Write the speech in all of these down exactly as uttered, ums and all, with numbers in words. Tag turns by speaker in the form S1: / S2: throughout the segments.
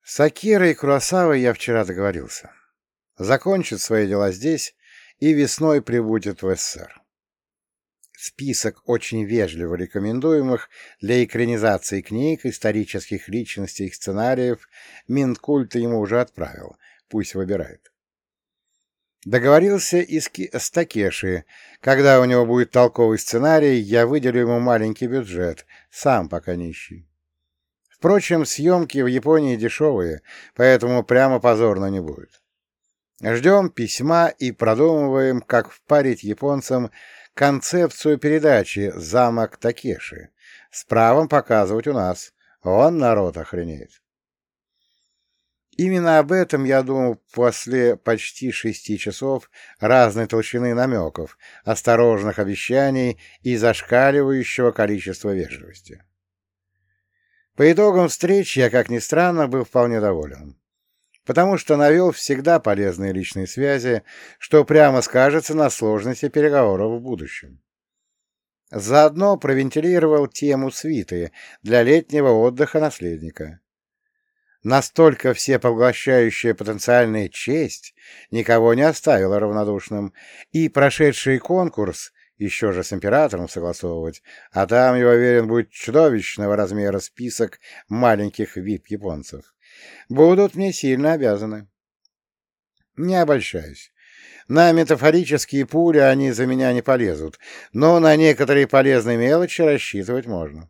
S1: С Акирой Куросавой я вчера договорился. Закончит свои дела здесь и весной прибудет в СССР. Список очень вежливо рекомендуемых для экранизации книг, исторических личностей и сценариев Минкульт ему уже отправил. Пусть выбирает. Договорился и с, Ки- с Такеши. Когда у него будет толковый сценарий, я выделю ему маленький бюджет. Сам пока не ищи. Впрочем, съемки в Японии дешевые, поэтому прямо позорно не будет. Ждем письма и продумываем, как впарить японцам концепцию передачи «Замок Такеши». С правом показывать у нас. Он народ охренеет. Именно об этом я думал после почти шести часов разной толщины намеков, осторожных обещаний и зашкаливающего количества вежливости. По итогам встречи я, как ни странно, был вполне доволен, потому что навел всегда полезные личные связи, что прямо скажется на сложности переговоров в будущем. Заодно провентилировал тему свиты для летнего отдыха наследника. Настолько всепоглощающая потенциальная честь никого не оставила равнодушным, и прошедший конкурс еще же с императором согласовывать, а там, я уверен, будет чудовищного размера список маленьких вип-японцев, будут мне сильно обязаны. Не обольщаюсь. На метафорические пули они за меня не полезут, но на некоторые полезные мелочи рассчитывать можно.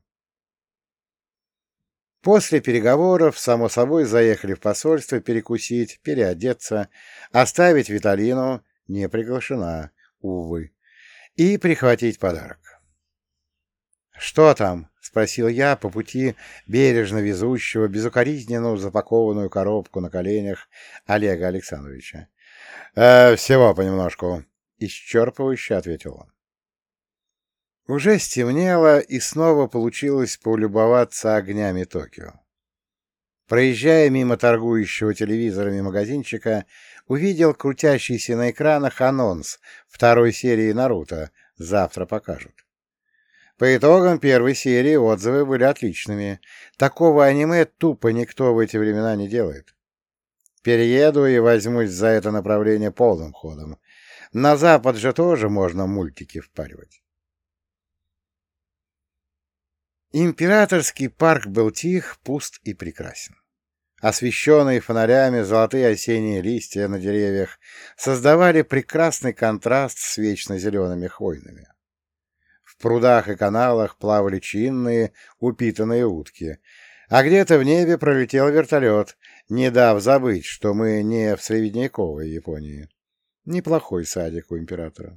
S1: После переговоров, само собой, заехали в посольство перекусить, переодеться, оставить Виталину, не приглашена, увы, и прихватить подарок. «Что там?» — спросил я по пути бережно везущего безукоризненно запакованную коробку на коленях Олега Александровича. «Э, «Всего понемножку», — исчерпывающе ответил он. Уже стемнело, и снова получилось полюбоваться огнями Токио. Проезжая мимо торгующего телевизорами магазинчика, увидел крутящийся на экранах анонс второй серии «Наруто» «Завтра покажут». По итогам первой серии отзывы были отличными. Такого аниме тупо никто в эти времена не делает. Перееду и возьмусь за это направление полным ходом. На Запад же тоже можно мультики впаривать. Императорский парк был тих, пуст и прекрасен. Освещенные фонарями золотые осенние листья на деревьях создавали прекрасный контраст с вечно зелеными хвойными. В прудах и каналах плавали чинные, упитанные утки, а где-то в небе пролетел вертолет, не дав забыть, что мы не в средневековой Японии. Неплохой садик у императора.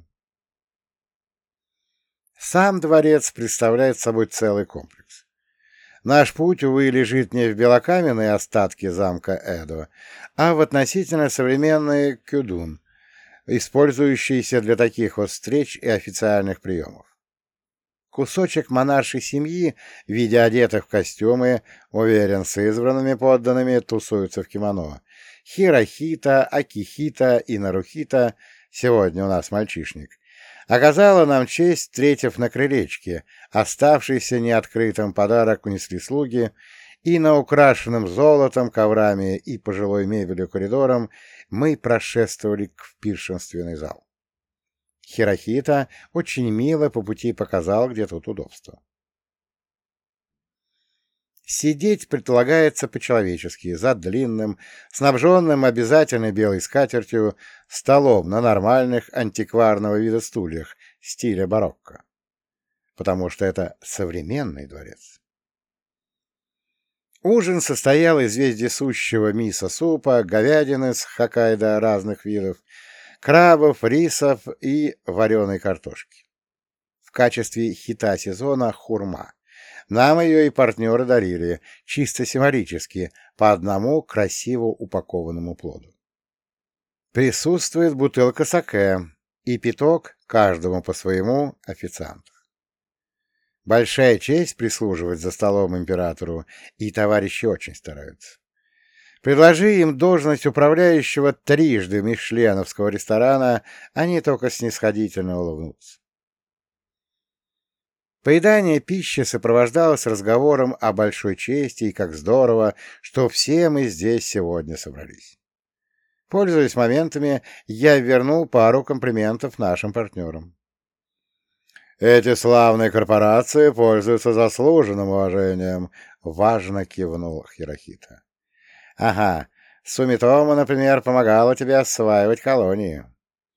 S1: Сам дворец представляет собой целый комплекс. Наш путь, увы, лежит не в белокаменные остатки замка Эдо, а в относительно современный Кюдун, использующийся для таких вот встреч и официальных приемов. Кусочек монаршей семьи, видя одетых в костюмы, уверен, с избранными подданными, тусуются в кимоно. Хирохита, Акихита и Нарухита, сегодня у нас мальчишник, оказала нам честь, встретив на крылечке, оставшийся неоткрытым подарок унесли слуги, и на украшенном золотом, коврами и пожилой мебелью коридором мы прошествовали в пиршественный зал. Хирохита очень мило по пути показал, где тут удобство. Сидеть предполагается по-человечески, за длинным, снабженным обязательной белой скатертью, столом на нормальных антикварного вида стульях стиля барокко, потому что это современный дворец. Ужин состоял из вездесущего мисо-супа, говядины с Хоккайдо разных видов, крабов, рисов и вареной картошки. В качестве хита сезона — хурма. Нам ее и партнеры дарили, чисто символически, по одному красиво упакованному плоду. Присутствует бутылка саке и пяток, каждому по своему, официанту. Большая честь прислуживать за столом императору, и товарищи очень стараются. Предложи им должность управляющего трижды мишленовского ресторана, они только снисходительно улыбнутся. Поедание пищи сопровождалось разговором о большой чести и как здорово, что все мы здесь сегодня собрались. Пользуясь моментами, я вернул пару комплиментов нашим партнерам. «Эти славные корпорации пользуются заслуженным уважением», — важно кивнул Хирохита. «Ага, Сумитома, например, помогала тебе осваивать колонии».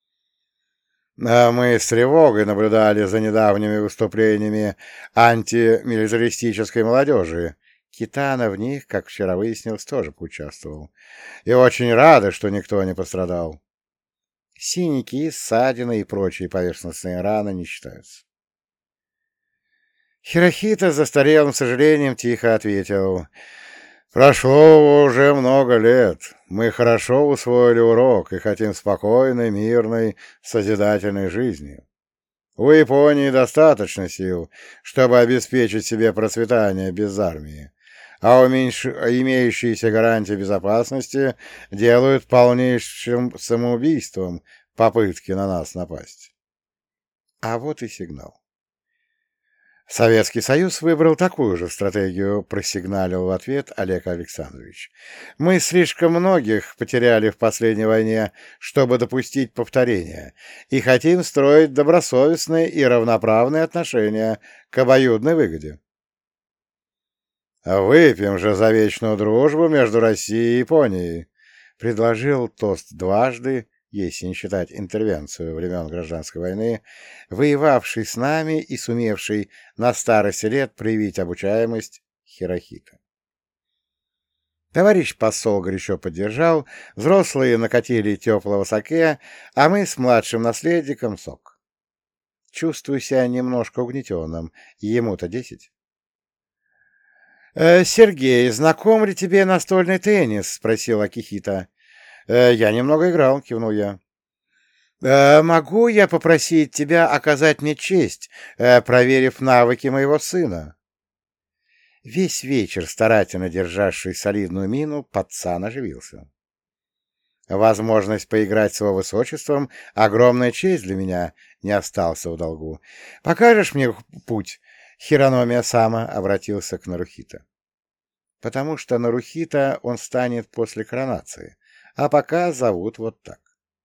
S1: А мы с тревогой наблюдали за недавними выступлениями антимилитаристической молодежи. Китана в них, как вчера выяснилось, тоже поучаствовал. И очень рады, что никто не пострадал. Синяки, ссадины и прочие поверхностные раны не считаются. Хирохита с застарелым сожалением тихо ответил: «Прошло уже много лет. Мы хорошо усвоили урок и хотим спокойной, мирной, созидательной жизни. У Японии достаточно сил, чтобы обеспечить себе процветание без армии, а уменьш... имеющиеся гарантии безопасности делают полнейшим самоубийством попытки на нас напасть». А вот и сигнал. Советский Союз выбрал такую же стратегию, просигналил в ответ Олег Александрович. Мы слишком многих потеряли в последней войне, чтобы допустить повторения, и хотим строить добросовестные и равноправные отношения к обоюдной выгоде. «Выпьем же за вечную дружбу между Россией и Японией», — предложил тост дважды, если не считать интервенцию времен Гражданской войны, воевавший с нами и сумевший на старости лет проявить обучаемость Хирохита. Товарищ посол горячо поддержал, взрослые накатили теплого саке, а мы с младшим наследником сок. Чувствую себя немножко угнетенным, ему-то десять. «Э, «Сергей, знаком ли тебе настольный теннис?» — спросил Акихита. «Я немного играл», — кивнул я. «Могу я попросить тебя оказать мне честь, проверив навыки моего сына?» Весь вечер, старательно державший солидную мину, пацан оживился. «Возможность поиграть с его высочеством — огромная честь для меня», — не остался в долгу. «Покажешь мне путь?» — Хирономия-сама обратился к Нарухито. «Потому что Нарухито он станет после коронации. А пока зовут вот так.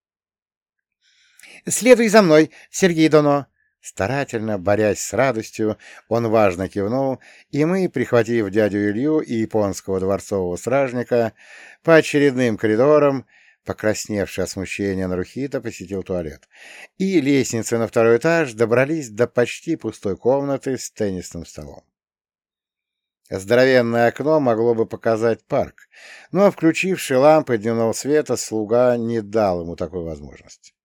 S1: «Следуй за мной, Сергей Доно!» Старательно борясь с радостью, он важно кивнул, и мы, прихватив дядю Илью и японского дворцового стражника, по очередным коридорам, покрасневший от смущения Нарухито посетил туалет, и лестницы на второй этаж добрались до почти пустой комнаты с теннисным столом. Здоровенное окно могло бы показать парк, но, включивший лампы дневного света, слуга не дал ему такой возможности.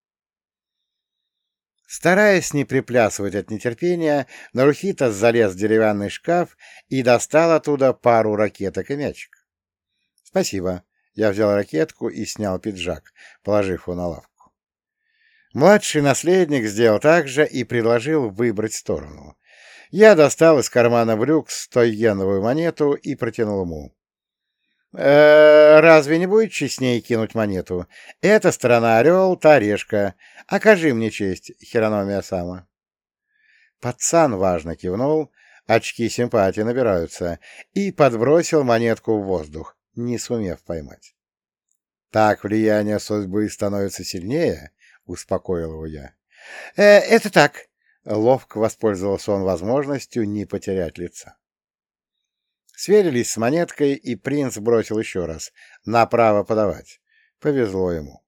S1: Стараясь не приплясывать от нетерпения, Нарухито залез в деревянный шкаф и достал оттуда пару ракеток и мячик. «Спасибо». Я взял ракетку и снял пиджак, положив его на лавку. Младший наследник сделал так же и предложил выбрать сторону. Я достал из кармана брюк сто-йеновую монету и протянул ему. «Э, «Разве не будет честнее кинуть монету? Эта сторона орел, та решка. Окажи мне честь, Хирономия-сама». Пацан важно кивнул, очки симпатии набираются, и подбросил монетку в воздух, не сумев поймать. «Так влияние судьбы становится сильнее», — успокоил его я. «Э, «Это так». Ловко воспользовался он возможностью не потерять лица. Сверились с монеткой, и принц бросил еще раз. Направо подавать. Повезло ему.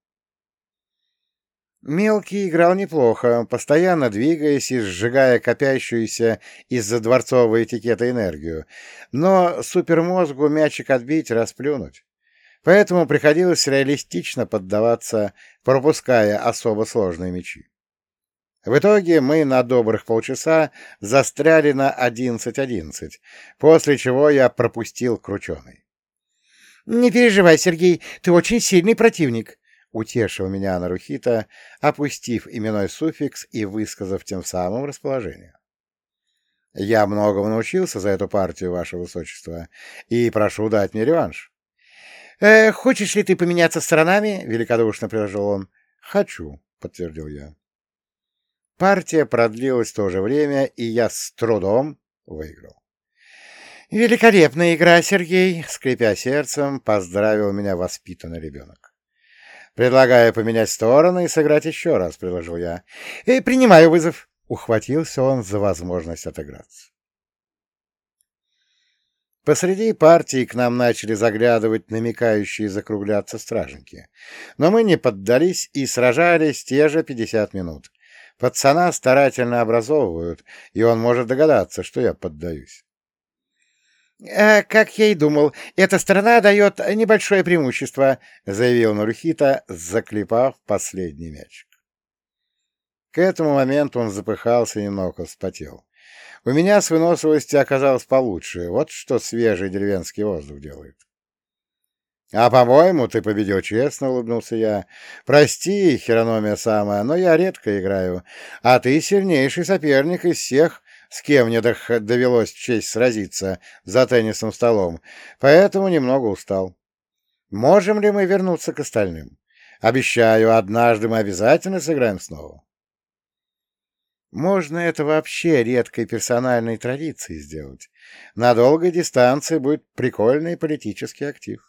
S1: Мелкий играл неплохо, постоянно двигаясь и сжигая копящуюся из-за дворцового этикета энергию, но супермозгу мячик отбить, расплюнуть. Поэтому приходилось реалистично поддаваться, пропуская особо сложные мячи. В итоге мы на добрых полчаса застряли на одиннадцать одиннадцать, после чего я пропустил крученый. «Не переживай, Сергей, ты очень сильный противник», — утешил меня Нарухито, опустив именной суффикс и высказав тем самым расположение. «Я многому научился за эту партию, ваше высочество, и прошу дать мне реванш». «Э, «Хочешь ли ты поменяться сторонами?» — великодушно предложил он. «Хочу», — подтвердил я. Партия продлилась в то же время, и я с трудом выиграл. «Великолепная игра, Сергей!» — скрипя сердцем, поздравил меня воспитанный ребенок. «Предлагаю поменять стороны и сыграть еще раз», — предложил я. «И принимаю вызов», — ухватился он за возможность отыграться. Посреди партии к нам начали заглядывать намекающие закругляться стражники. Но мы не поддались и сражались те же пятьдесят минут. Пацана старательно образовывают, и он может догадаться, что я поддаюсь. «А, как я и думал, эта сторона дает небольшое преимущество», — заявил Нарухита, заклепав последний мячик. К этому моменту он запыхался и немного вспотел. У меня с выносливостью оказалось получше. Вот что свежий деревенский воздух делает. — А, по-моему, ты победил честно, — улыбнулся я. — Прости, хирономия самая, но я редко играю, а ты сильнейший соперник из всех, с кем мне довелось в честь сразиться за теннисным столом, поэтому немного устал. Можем ли мы вернуться к остальным? Обещаю, однажды мы обязательно сыграем снова. Можно это вообще редкой персональной традицией сделать. На долгой дистанции будет прикольный политический актив.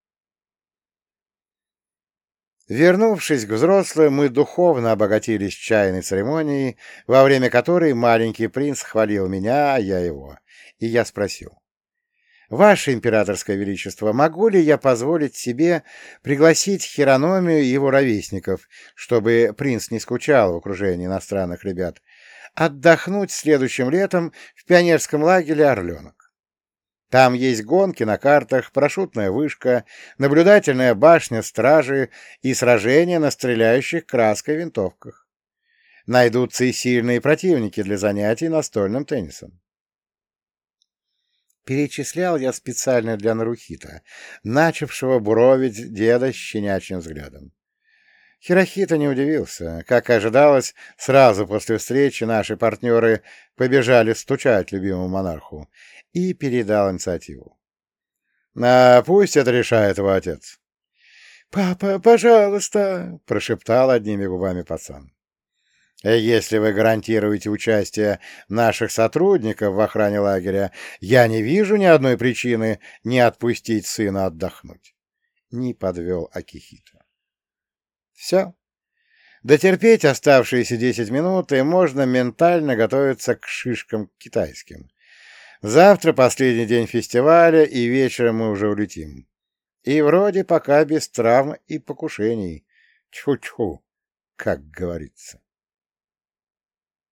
S1: Вернувшись к взрослым, мы духовно обогатились чайной церемонией, во время которой маленький принц хвалил меня, а я его. И я спросил: «Ваше императорское величество, могу ли я позволить себе пригласить Хирономию и его ровесников, чтобы принц не скучал в окружении иностранных ребят, отдохнуть следующим летом в пионерском лагере «Орленок»? Там есть гонки на картах, парашютная вышка, наблюдательная башня стражи и сражения на стреляющих краской винтовках. Найдутся и сильные противники для занятий настольным теннисом». Перечислял я специально для Нарухита, начавшего буровить деда щенячьим взглядом. Хирохита не удивился. Как и ожидалось, сразу после встречи наши партнеры побежали стучать любимому монарху и передал инициативу. «А пусть это решает его отец». «Папа, пожалуйста!» — прошептал одними губами пацан. «Если вы гарантируете участие наших сотрудников в охране лагеря, я не вижу ни одной причины не отпустить сына отдохнуть», — не подвел Акихито. Все. Дотерпеть оставшиеся десять минут, и можно ментально готовиться к шишкам китайским. Завтра последний день фестиваля, и вечером мы уже улетим. И вроде пока без травм и покушений. Тьфу-тьфу, как говорится.